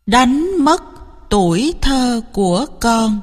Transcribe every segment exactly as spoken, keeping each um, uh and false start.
Đánh mất tuổi thơ của con.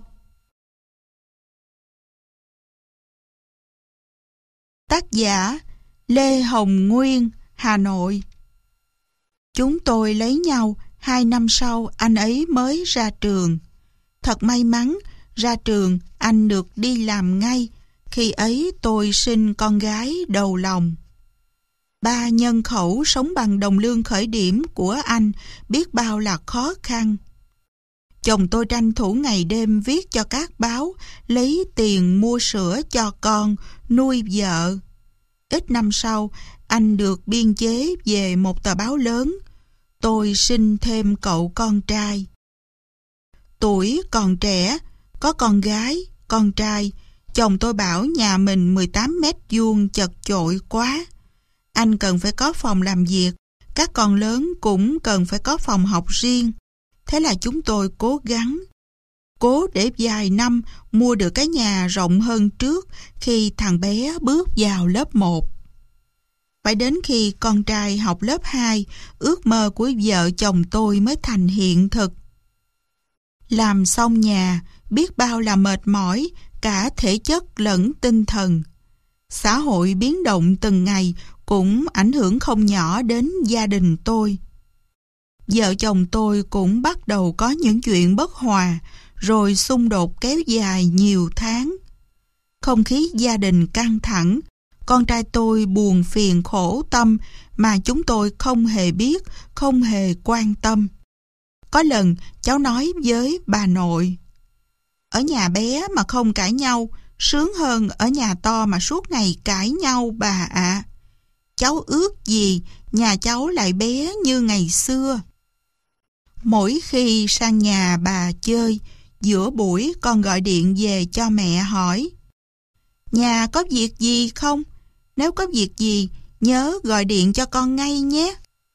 Tác giả Lê Hồng Nguyên, Hà Nội. Chúng tôi lấy nhau hai năm sau anh ấy mới ra trường. Thật may mắn, ra trường anh được đi làm ngay. Khi ấy tôi sinh con gái đầu lòng. Ba nhân khẩu sống bằng đồng lương khởi điểm của anh biết bao là khó khăn. Chồng tôi tranh thủ ngày đêm viết cho các báo, lấy tiền mua sữa cho con, nuôi vợ. Ít năm sau, anh được biên chế về một tờ báo lớn. Tôi sinh thêm cậu con trai. Tuổi còn trẻ, có con gái, con trai. Chồng tôi bảo nhà mình mười tám mét vuông chật chội quá. Anh cần phải có phòng làm việc, các con lớn cũng cần phải có phòng học riêng. Thế là chúng tôi cố gắng. Cố để vài năm mua được cái nhà rộng hơn trước khi thằng bé bước vào lớp một. Phải đến khi con trai học lớp hai, ước mơ của vợ chồng tôi mới thành hiện thực. Làm xong nhà, biết bao là mệt mỏi, cả thể chất lẫn tinh thần. Xã hội biến động từng ngày cũng ảnh hưởng không nhỏ đến gia đình tôi. Vợ chồng tôi cũng bắt đầu có những chuyện bất hòa, rồi xung đột kéo dài nhiều tháng. Không khí gia đình căng thẳng, con trai tôi buồn phiền khổ tâm mà chúng tôi không hề biết, không hề quan tâm. Có lần cháu nói với bà nội: ở nhà bé mà không cãi nhau, sướng hơn ở nhà to mà suốt ngày cãi nhau bà ạ. À. Cháu ước gì nhà cháu lại bé như ngày xưa. Mỗi khi sang nhà bà chơi, giữa buổi con gọi điện về cho mẹ hỏi: nhà có việc gì không? Nếu có việc gì, nhớ gọi điện cho con ngay nhé.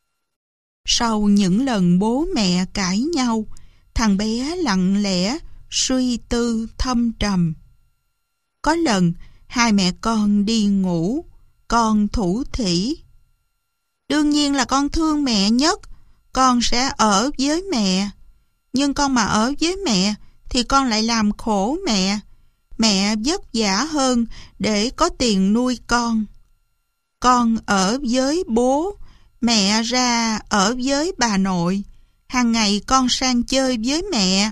Sau những lần bố mẹ cãi nhau, thằng bé lặng lẽ, suy tư thâm trầm. Có lần, hai mẹ con đi ngủ, con thủ thỉ: đương nhiên là con thương mẹ nhất, con sẽ ở với mẹ. Nhưng con mà ở với mẹ thì con lại làm khổ mẹ. Mẹ vất vả hơn để có tiền nuôi con. Con ở với bố, mẹ ra ở với bà nội. Hàng ngày con sang chơi với mẹ.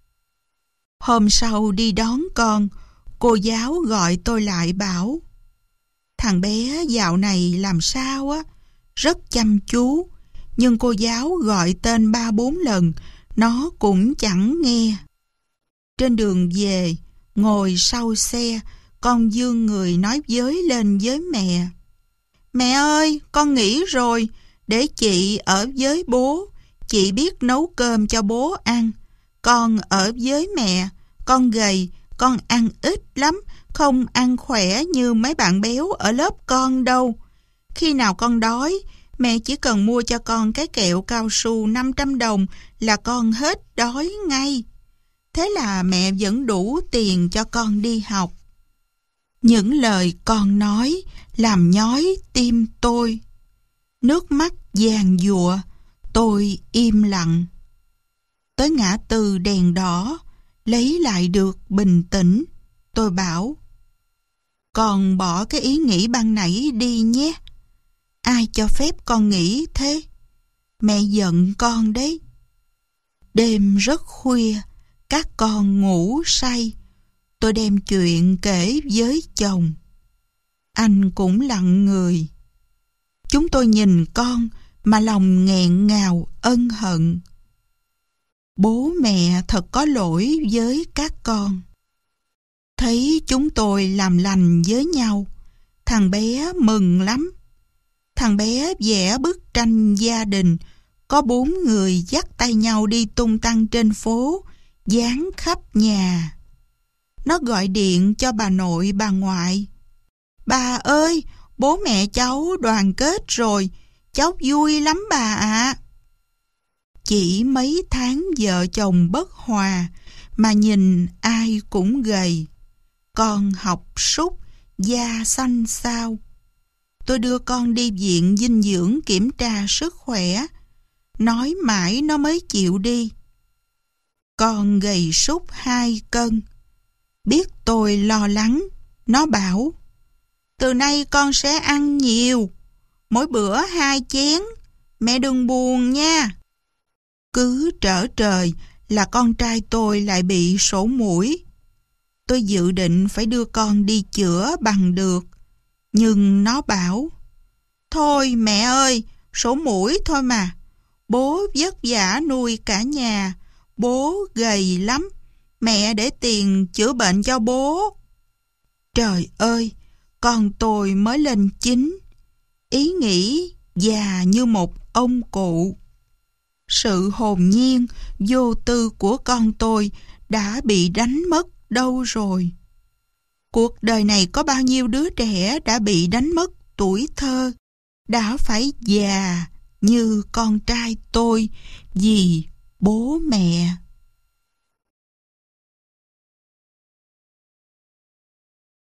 Hôm sau đi đón con, cô giáo gọi tôi lại bảo: thằng bé dạo này làm sao á, rất chăm chú. Nhưng cô giáo gọi tên ba bốn lần, nó cũng chẳng nghe. Trên đường về, ngồi sau xe, con vươn người nói với lên với mẹ: mẹ ơi, con nghỉ rồi, để chị ở với bố. Chị biết nấu cơm cho bố ăn. Con ở với mẹ, con gầy, con ăn ít lắm, không ăn khỏe như mấy bạn béo ở lớp con đâu. Khi nào con đói, mẹ chỉ cần mua cho con cái kẹo cao su năm trăm đồng là con hết đói ngay. Thế là mẹ vẫn đủ tiền cho con đi học. Những lời con nói làm nhói tim tôi. Nước mắt giàn giụa, tôi im lặng. Tới ngã tư đèn đỏ, lấy lại được bình tĩnh, tôi bảo: con bỏ cái ý nghĩ ban nãy đi nhé. Ai cho phép con nghĩ thế? Mẹ giận con đấy. Đêm rất khuya, các con ngủ say. Tôi đem chuyện kể với chồng. Anh cũng lặng người. Chúng tôi nhìn con mà lòng nghẹn ngào ân hận. Bố mẹ thật có lỗi với các con. Thấy chúng tôi làm lành với nhau, thằng bé mừng lắm. Thằng bé vẽ bức tranh gia đình, có bốn người dắt tay nhau đi tung tăng trên phố, dán khắp nhà. Nó gọi điện cho bà nội bà ngoại: bà ơi, bố mẹ cháu đoàn kết rồi, cháu vui lắm bà ạ. Chỉ mấy tháng vợ chồng bất hòa mà nhìn ai cũng gầy. Con học sút, da xanh xao. Tôi đưa con đi viện dinh dưỡng kiểm tra sức khỏe. nói mãi nó mới chịu đi. Con gầy sút hai cân. Biết tôi lo lắng, nó bảo: từ nay con sẽ ăn nhiều, mỗi bữa hai chén, mẹ đừng buồn nha. Cứ trở trời là con trai tôi lại bị sổ mũi. Tôi dự định phải đưa con đi chữa bằng được, nhưng nó bảo: thôi mẹ ơi, sổ mũi thôi mà. Bố vất vả nuôi cả nhà, bố gầy lắm, mẹ để tiền chữa bệnh cho bố. Trời ơi, con tôi mới lên chín, ý nghĩ già như một ông cụ. Sự hồn nhiên, vô tư của con tôi đã bị đánh mất đâu rồi. Cuộc đời này có bao nhiêu đứa trẻ đã bị đánh mất tuổi thơ, đã phải già như con trai tôi vì bố mẹ.